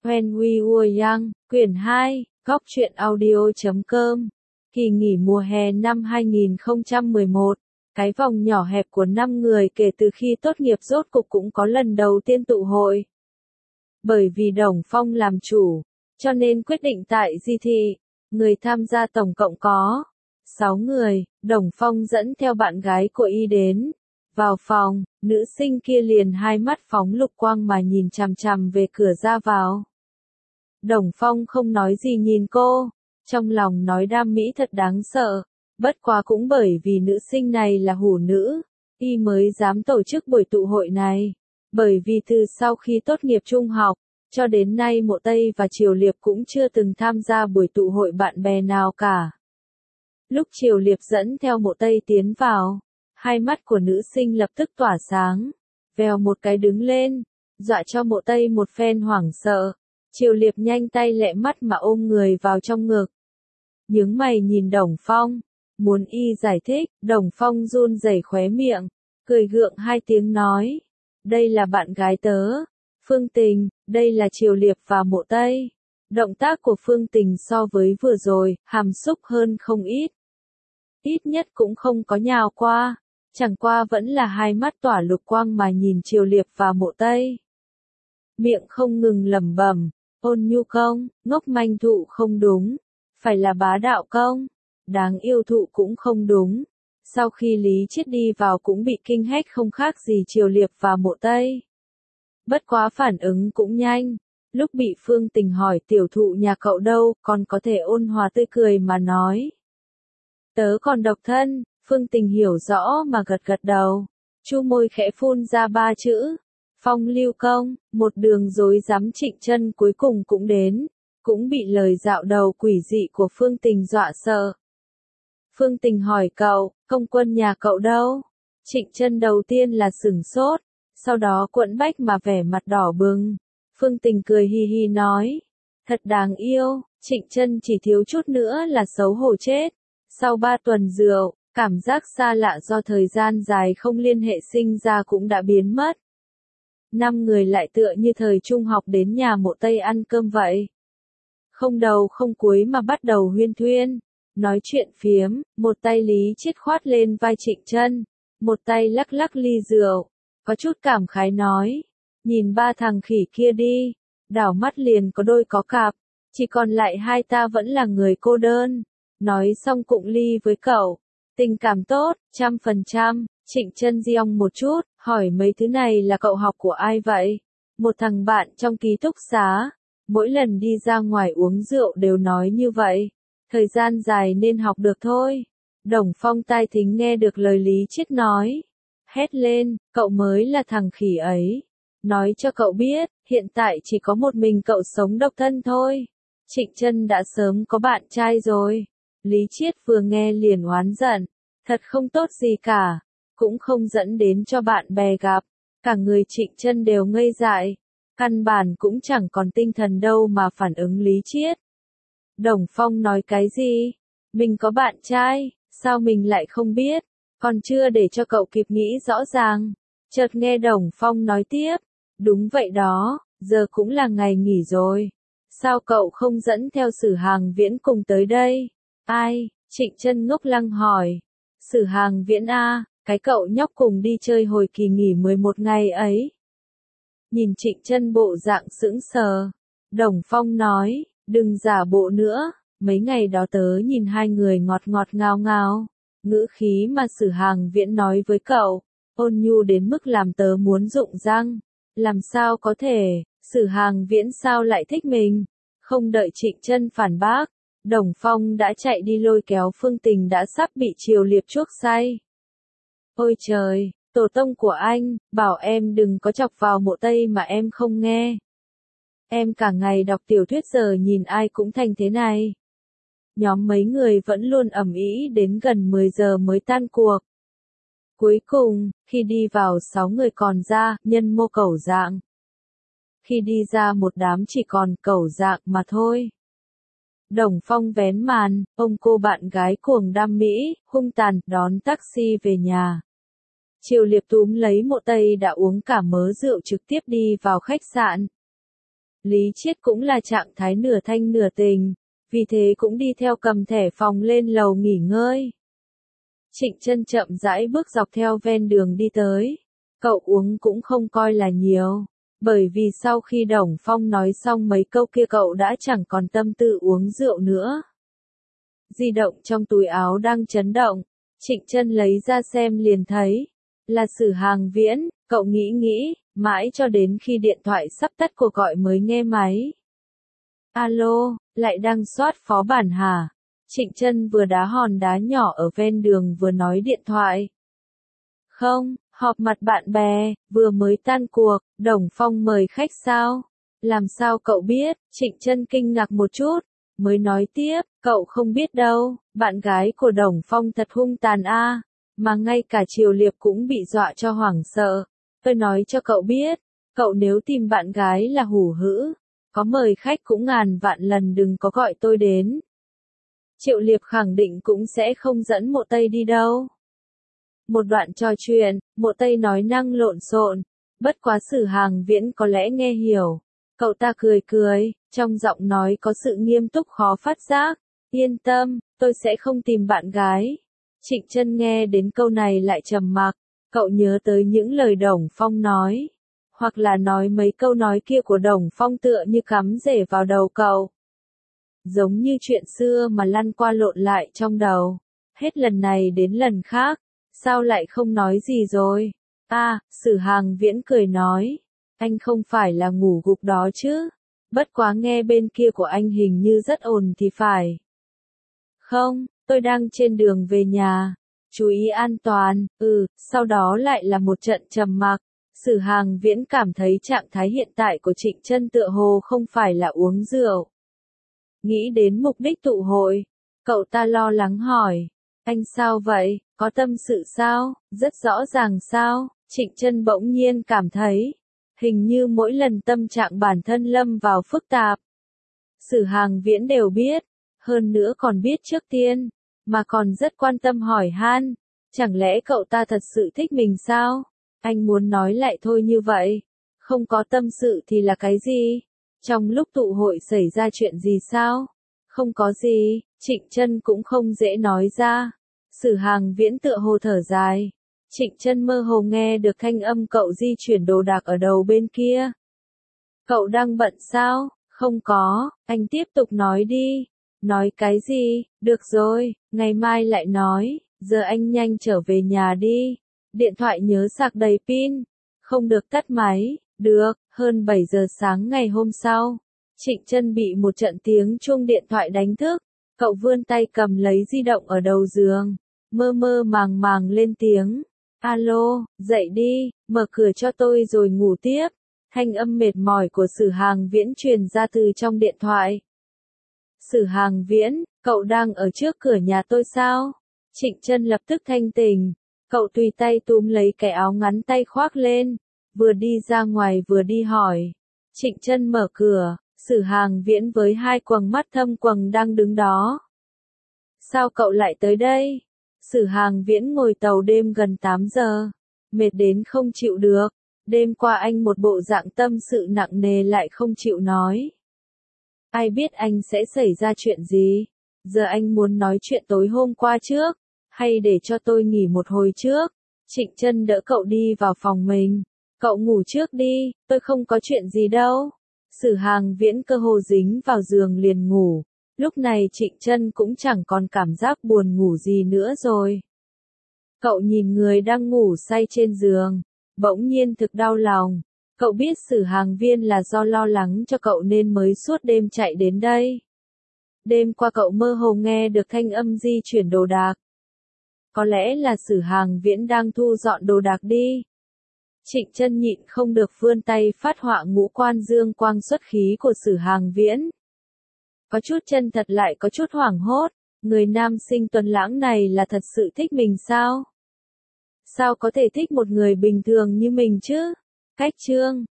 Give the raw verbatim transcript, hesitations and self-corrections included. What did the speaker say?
When We Were Young, quyển hai, góc truyện audio chấm com. Kỳ nghỉ mùa hè năm hai nghìn không trăm mười một, cái vòng nhỏ hẹp của năm người kể từ khi tốt nghiệp rốt cục cũng có lần đầu tiên tụ hội. Bởi vì Đồng Phong làm chủ, cho nên quyết định tại Di Thị, người tham gia tổng cộng có sáu người, Đồng Phong dẫn theo bạn gái của y đến. Vào phòng, nữ sinh kia liền hai mắt phóng lục quang mà nhìn chằm chằm về cửa ra vào. Đồng Phong không nói gì nhìn cô, trong lòng nói đam mỹ thật đáng sợ, bất quá cũng bởi vì nữ sinh này là hủ nữ, y mới dám tổ chức buổi tụ hội này. Bởi vì từ sau khi tốt nghiệp trung học, cho đến nay Mộ Tây và Triều Liệp cũng chưa từng tham gia buổi tụ hội bạn bè nào cả. Lúc Triều Liệp dẫn theo Mộ Tây tiến vào, hai mắt của nữ sinh lập tức tỏa sáng, vèo một cái đứng lên, dọa cho Mộ Tây một phen hoảng sợ. Triều Liệp nhanh tay lẹ mắt mà ôm người vào trong ngực. Nhướng mày nhìn Đồng Phong, muốn y giải thích, Đồng Phong run rẩy khóe miệng, cười gượng hai tiếng nói, đây là bạn gái tớ, Phương Tình, đây là Triều Liệp và Mộ Tây. Động tác của Phương Tình so với vừa rồi, hàm xúc hơn không ít. Ít nhất cũng không có nhào qua, chẳng qua vẫn là hai mắt tỏa lục quang mà nhìn Triều Liệp và Mộ Tây. Miệng không ngừng lẩm bẩm, ôn nhu công, ngốc manh thụ không đúng, phải là bá đạo công, đáng yêu thụ cũng không đúng. Sau khi Lý Chiết đi vào cũng bị kinh hách không khác gì Triều Liệp và Mộ Tây. Bất quá phản ứng cũng nhanh, lúc bị Phương Tình hỏi tiểu thụ nhà cậu đâu, còn có thể ôn hòa tươi cười mà nói. Tớ còn độc thân, Phương Tình hiểu rõ mà gật gật đầu, chu môi khẽ phun ra ba chữ. Phong lưu công, một đường dối rắm Trịnh Chân cuối cùng cũng đến, cũng bị lời dạo đầu quỷ dị của Phương Tình dọa sợ. Phương Tình hỏi cậu, công quân nhà cậu đâu? Trịnh Chân đầu tiên là sửng sốt, sau đó quẫn bách mà vẻ mặt đỏ bừng. Phương Tình cười hi hi nói, thật đáng yêu, Trịnh Chân chỉ thiếu chút nữa là xấu hổ chết. Sau ba tuần rượu, cảm giác xa lạ do thời gian dài không liên hệ sinh ra cũng đã biến mất. Năm người lại tựa như thời trung học đến nhà Mộ Tây ăn cơm vậy. Không đầu không cuối mà bắt đầu huyên thuyên, nói chuyện phiếm, một tay Lý Chiết khoát lên vai Trịnh Chân, một tay lắc lắc ly rượu, có chút cảm khái nói, nhìn ba thằng khỉ kia đi, đảo mắt liền có đôi có cặp, chỉ còn lại hai ta vẫn là người cô đơn. Nói xong cụng ly với cậu, tình cảm tốt, trăm phần trăm. Trịnh Chân giong một chút, hỏi mấy thứ này là cậu học của ai vậy? Một thằng bạn trong ký túc xá, mỗi lần đi ra ngoài uống rượu đều nói như vậy, thời gian dài nên học được thôi. Đồng Phong tai thính nghe được lời Lý Chiết nói, hét lên, cậu mới là thằng khỉ ấy. Nói cho cậu biết, hiện tại chỉ có một mình cậu sống độc thân thôi. Trịnh Chân đã sớm có bạn trai rồi. Lý Chiết vừa nghe liền oán giận, thật không tốt gì cả. Cũng không dẫn đến cho bạn bè gặp, cả người Trịnh Chân đều ngây dại, căn bản cũng chẳng còn tinh thần đâu mà phản ứng Lý Chiết. Đồng Phong nói cái gì? Mình có bạn trai, sao mình lại không biết? Còn chưa để cho cậu kịp nghĩ rõ ràng, chợt nghe Đồng Phong nói tiếp, đúng vậy đó, giờ cũng là ngày nghỉ rồi, sao cậu không dẫn theo Sử Hàng Viễn cùng tới đây? Ai? Trịnh Chân ngốc lăng hỏi. Sử Hàng Viễn a? Cái cậu nhóc cùng đi chơi hồi kỳ nghỉ mười một ngày ấy. Nhìn Trịnh Chân bộ dạng sững sờ, Đồng Phong nói, đừng giả bộ nữa, mấy ngày đó tớ nhìn hai người ngọt ngọt ngào ngào, ngữ khí mà Sử Hàng Viễn nói với cậu, ôn nhu đến mức làm tớ muốn rụng răng, làm sao có thể, Sử Hàng Viễn sao lại thích mình? Không đợi Trịnh Chân phản bác, Đồng Phong đã chạy đi lôi kéo Phương Tình đã sắp bị Triều Liệp chuốc say. Ôi trời, tổ tông của anh, bảo em đừng có chọc vào Mộ Tây mà em không nghe. Em cả ngày đọc tiểu thuyết giờ nhìn ai cũng thành thế này. Nhóm mấy người vẫn luôn ầm ĩ đến gần mười giờ mới tan cuộc. Cuối cùng, khi đi vào sáu người còn ra, nhân mô cẩu dạng. Khi đi ra một đám chỉ còn cẩu dạng mà thôi. Đồng Phong vén màn, ông cô bạn gái cuồng đam mỹ, hung tàn, đón taxi về nhà. Triều Liệp túm lấy Mộ Tây đã uống cả mớ rượu trực tiếp đi vào khách sạn. Lý Chiết cũng là trạng thái nửa thanh nửa tình, vì thế cũng đi theo cầm thẻ phòng lên lầu nghỉ ngơi. Trịnh Chân chậm rãi bước dọc theo ven đường đi tới. Cậu uống cũng không coi là nhiều, bởi vì sau khi Đồng Phong nói xong mấy câu kia cậu đã chẳng còn tâm tư uống rượu nữa. Di động trong túi áo đang chấn động, Trịnh Chân lấy ra xem liền thấy, là Sử Hàng Viễn, cậu nghĩ nghĩ, mãi cho đến khi điện thoại sắp tắt cuộc gọi mới nghe máy. Alo, lại đang soát phó bản hả? Trịnh Chân vừa đá hòn đá nhỏ ở ven đường vừa nói điện thoại. Không, họp mặt bạn bè, vừa mới tan cuộc, Đồng Phong mời khách sao? Làm sao cậu biết? Trịnh Chân kinh ngạc một chút, mới nói tiếp, cậu không biết đâu, bạn gái của Đồng Phong thật hung tàn a, mà ngay cả Triều Liệp cũng bị dọa cho hoảng sợ. Tôi nói cho cậu biết, cậu nếu tìm bạn gái là hủ hữ, có mời khách cũng ngàn vạn lần đừng có gọi tôi đến. Triệu Liệp khẳng định cũng sẽ không dẫn Mộ Tây đi đâu. Một đoạn trò chuyện, Mộ Tây nói năng lộn xộn, bất quá Sử Hàng Viễn có lẽ nghe hiểu. Cậu ta cười cười, trong giọng nói có sự nghiêm túc khó phát giác. Yên tâm, tôi sẽ không tìm bạn gái. Trịnh Chân nghe đến câu này lại trầm mặc, cậu nhớ tới những lời Đồng Phong nói. Hoặc là nói mấy câu nói kia của Đồng Phong tựa như cắm rễ vào đầu cậu. Giống như chuyện xưa mà lăn qua lộn lại trong đầu. Hết lần này đến lần khác, sao lại không nói gì rồi? À, Sử Hàng Viễn cười nói, anh không phải là ngủ gục đó chứ? Bất quá nghe bên kia của anh hình như rất ồn thì phải. Không, tôi đang trên đường về nhà. Chú ý an toàn, ừ, sau đó lại là một trận trầm mặc. Sử Hàng Viễn cảm thấy trạng thái hiện tại của Trịnh Chân tựa hồ không phải là uống rượu. Nghĩ đến mục đích tụ hội, cậu ta lo lắng hỏi, anh sao vậy, có tâm sự sao, rất rõ ràng sao? Trịnh Chân bỗng nhiên cảm thấy, hình như mỗi lần tâm trạng bản thân lâm vào phức tạp, Sử Hàng Viễn đều biết, hơn nữa còn biết trước tiên, mà còn rất quan tâm hỏi han, chẳng lẽ cậu ta thật sự thích mình sao? Anh muốn nói lại thôi như vậy, không có tâm sự thì là cái gì? Trong lúc tụ hội xảy ra chuyện gì sao? Không có gì, Trịnh Chân cũng không dễ nói ra. Sử Hàng Viễn tựa hồ thở dài. Trịnh Chân mơ hồ nghe được thanh âm cậu di chuyển đồ đạc ở đầu bên kia. Cậu đang bận sao? Không có, anh tiếp tục nói đi. Nói cái gì? Được rồi, ngày mai lại nói, giờ anh nhanh trở về nhà đi. Điện thoại nhớ sạc đầy pin. Không được tắt máy. Được, hơn bảy giờ sáng ngày hôm sau. Trịnh Chân bị một trận tiếng chuông điện thoại đánh thức. Cậu vươn tay cầm lấy di động ở đầu giường. Mơ mơ màng màng lên tiếng. Alo, dậy đi, mở cửa cho tôi rồi ngủ tiếp. Thanh âm mệt mỏi của Sử Hàng Viễn truyền ra từ trong điện thoại. Sử Hàng Viễn, cậu đang ở trước cửa nhà tôi sao? Trịnh Chân lập tức thanh tỉnh. Cậu tùy tay túm lấy cái áo ngắn tay khoác lên. Vừa đi ra ngoài vừa đi hỏi. Trịnh Chân mở cửa, Sử Hàng Viễn với hai quầng mắt thâm quầng đang đứng đó. Sao cậu lại tới đây? Sử Hàng Viễn ngồi tàu đêm gần tám giờ. Mệt đến không chịu được. Đêm qua anh một bộ dạng tâm sự nặng nề lại không chịu nói. Ai biết anh sẽ xảy ra chuyện gì? Giờ anh muốn nói chuyện tối hôm qua trước, hay để cho tôi nghỉ một hồi trước? Trịnh Chân đỡ cậu đi vào phòng mình. Cậu ngủ trước đi, tôi không có chuyện gì đâu. Sử Hàng Viễn cơ hồ dính vào giường liền ngủ. Lúc này Trịnh Chân cũng chẳng còn cảm giác buồn ngủ gì nữa rồi. Cậu nhìn người đang ngủ say trên giường, bỗng nhiên thực đau lòng. Cậu biết Sử Hàng Viễn là do lo lắng cho cậu nên mới suốt đêm chạy đến đây. Đêm qua cậu mơ hồ nghe được thanh âm di chuyển đồ đạc. Có lẽ là Sử Hàng Viễn đang thu dọn đồ đạc đi. Trịnh Chân nhịn không được vươn tay phát họa ngũ quan dương quang xuất khí của Sử Hàng Viễn. Có chút chân thật lại có chút hoảng hốt, người nam sinh tuấn lãng này là thật sự thích mình sao? Sao có thể thích một người bình thường như mình chứ? Cách chương